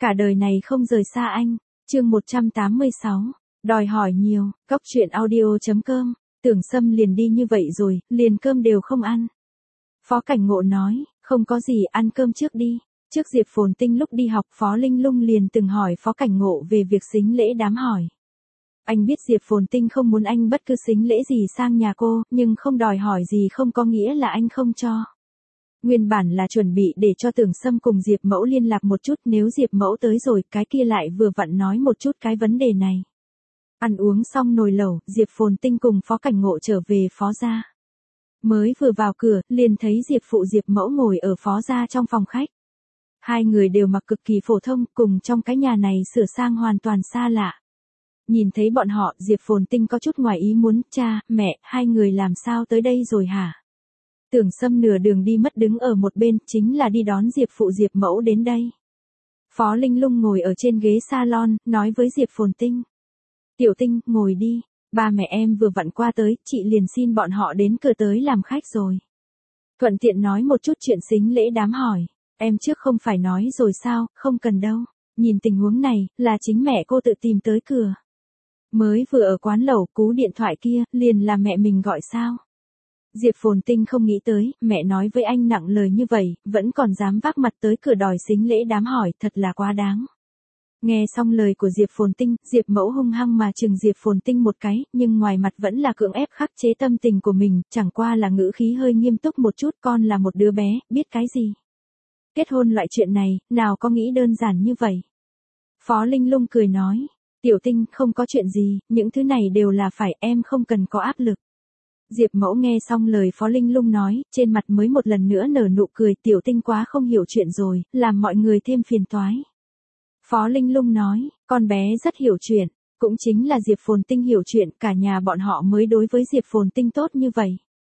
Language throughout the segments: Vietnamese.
cả đời này không rời xa anh. Chương 186, đòi hỏi nhiều, Cóc truyện audio.com, Tưởng Sâm liền đi như vậy rồi, liền cơm đều không ăn. Phó Cảnh Ngộ nói, không có gì, ăn cơm trước đi. Trước Diệp Phồn Tinh lúc đi học, Phó Linh Lung liền từng hỏi Phó Cảnh Ngộ về việc sính lễ đám hỏi. Anh biết Diệp Phồn Tinh không muốn anh bất cứ sính lễ gì sang nhà cô, nhưng không đòi hỏi gì không có nghĩa là anh không cho. Nguyên bản là chuẩn bị để cho Tưởng Sâm cùng Diệp Mẫu liên lạc một chút, nếu Diệp Mẫu tới rồi, cái kia lại vừa vặn nói một chút cái vấn đề này. Ăn uống xong nồi lẩu, Diệp Phồn Tinh cùng Phó Cảnh Ngộ trở về Phó gia. Mới vừa vào cửa, liền thấy Diệp phụ Diệp Mẫu ngồi ở Phó gia trong phòng khách. Hai người đều mặc cực kỳ phổ thông, cùng trong cái nhà này sửa sang hoàn toàn xa lạ. Nhìn thấy bọn họ, Diệp Phồn Tinh có chút ngoài ý muốn, cha, mẹ, hai người làm sao tới đây rồi hả? Tưởng Sâm nửa đường đi mất đứng ở một bên, chính là đi đón Diệp phụ Diệp Mẫu đến đây. Phó Linh Lung ngồi ở trên ghế salon, nói với Diệp Phồn Tinh. Tiểu Tinh, ngồi đi, ba mẹ em vừa vặn qua tới, chị liền xin bọn họ đến cửa tới làm khách rồi. Thuận tiện nói một chút chuyện sính lễ đám hỏi, em trước không phải nói rồi sao, không cần đâu. Nhìn tình huống này, là chính mẹ cô tự tìm tới cửa. Mới vừa ở quán lẩu, cú điện thoại kia, liền là mẹ mình gọi sao. Diệp Phồn Tinh không nghĩ tới, mẹ nói với anh nặng lời như vậy, vẫn còn dám vác mặt tới cửa đòi sính lễ đám hỏi, thật là quá đáng. Nghe xong lời của Diệp Phồn Tinh, Diệp Mẫu hung hăng mà chừng Diệp Phồn Tinh một cái, nhưng ngoài mặt vẫn là cưỡng ép khắc chế tâm tình của mình, chẳng qua là ngữ khí hơi nghiêm túc một chút, con là một đứa bé, biết cái gì. Kết hôn loại chuyện này, nào có nghĩ đơn giản như vậy. Phó Linh Lung cười nói, Tiểu Tinh, không có chuyện gì, những thứ này đều là phải, em không cần có áp lực. Diệp Mẫu nghe xong lời Phó Linh Lung nói, trên mặt mới một lần nữa nở nụ cười, Tiểu Tinh quá không hiểu chuyện rồi, làm mọi người thêm phiền toái. Phó Linh Lung nói, con bé rất hiểu chuyện, cũng chính là Diệp Phồn Tinh hiểu chuyện, cả nhà bọn họ mới đối với Diệp Phồn Tinh tốt như vậy.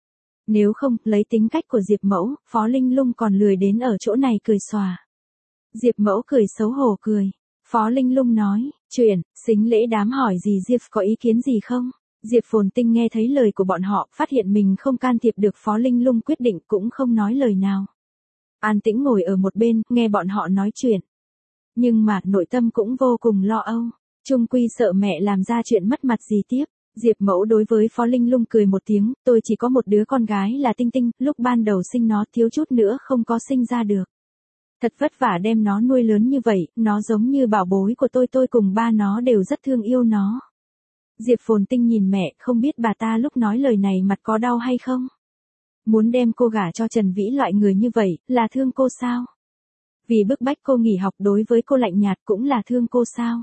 Nếu không, lấy tính cách của Diệp Mẫu, Phó Linh Lung còn lười đến ở chỗ này cười xòa. Diệp Mẫu cười xấu hổ cười. Phó Linh Lung nói, chuyện, sính lễ đám hỏi gì Diệp có ý kiến gì không? Diệp Phồn Tinh nghe thấy lời của bọn họ, phát hiện mình không can thiệp được Phó Linh Lung quyết định cũng không nói lời nào. An tĩnh ngồi ở một bên, nghe bọn họ nói chuyện. Nhưng mà, nội tâm cũng vô cùng lo âu. Chung quy sợ mẹ làm ra chuyện mất mặt gì tiếp. Diệp Mẫu đối với Phó Linh Lung cười một tiếng, tôi chỉ có một đứa con gái là Tinh Tinh, lúc ban đầu sinh nó thiếu chút nữa không có sinh ra được. Thật vất vả đem nó nuôi lớn như vậy, nó giống như bảo bối của tôi cùng ba nó đều rất thương yêu nó. Diệp Phồn Tinh nhìn mẹ, không biết bà ta lúc nói lời này mặt có đau hay không? Muốn đem cô gả cho Trần Vĩ loại người như vậy, là thương cô sao? Vì bức bách cô nghỉ học đối với cô lạnh nhạt cũng là thương cô sao?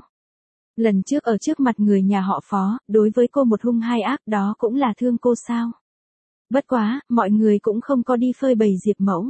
Lần trước ở trước mặt người nhà họ Phó, đối với cô một hung hai ác đó cũng là thương cô sao? Bất quá, mọi người cũng không có đi phơi bày Diệp Mẫu.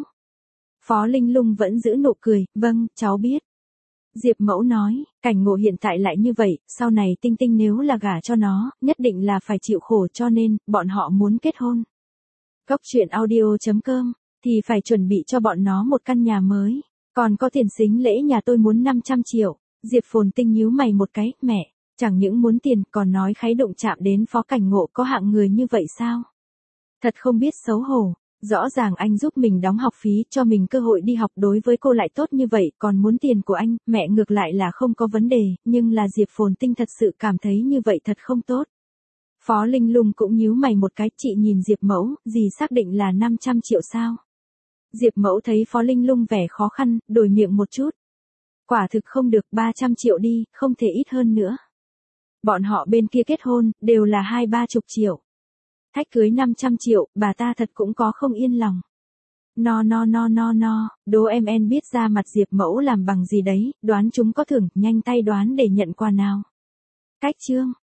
Phó Linh Lung vẫn giữ nụ cười, vâng, cháu biết. Diệp Mẫu nói, Cảnh Ngộ hiện tại lại như vậy, sau này Tinh Tinh nếu là gả cho nó, nhất định là phải chịu khổ cho nên, bọn họ muốn kết hôn. Cóc truyện audio.com, thì phải chuẩn bị cho bọn nó một căn nhà mới. Còn có tiền sính lễ nhà tôi muốn 500 triệu. Diệp Phồn Tinh nhíu mày một cái, mẹ, chẳng những muốn tiền còn nói kháy động chạm đến Phó Cảnh Ngộ có hạng người như vậy sao? Thật không biết xấu hổ. Rõ ràng anh giúp mình đóng học phí, cho mình cơ hội đi học đối với cô lại tốt như vậy, còn muốn tiền của anh, mẹ ngược lại là không có vấn đề, nhưng là Diệp Phồn Tinh thật sự cảm thấy như vậy thật không tốt. Phó Linh Lung cũng nhíu mày một cái, chị nhìn Diệp Mẫu, gì xác định là 500 triệu sao? Diệp Mẫu thấy Phó Linh Lung vẻ khó khăn, đổi miệng một chút. Quả thực không được, 300 triệu đi, không thể ít hơn nữa. Bọn họ bên kia kết hôn, đều là 20-30 triệu. Thách cưới 500 triệu, bà ta thật cũng có không yên lòng. No, đố em biết ra mặt Diệp Mẫu làm bằng gì đấy, đoán chúng có thưởng, nhanh tay đoán để nhận quà nào. Cách chương.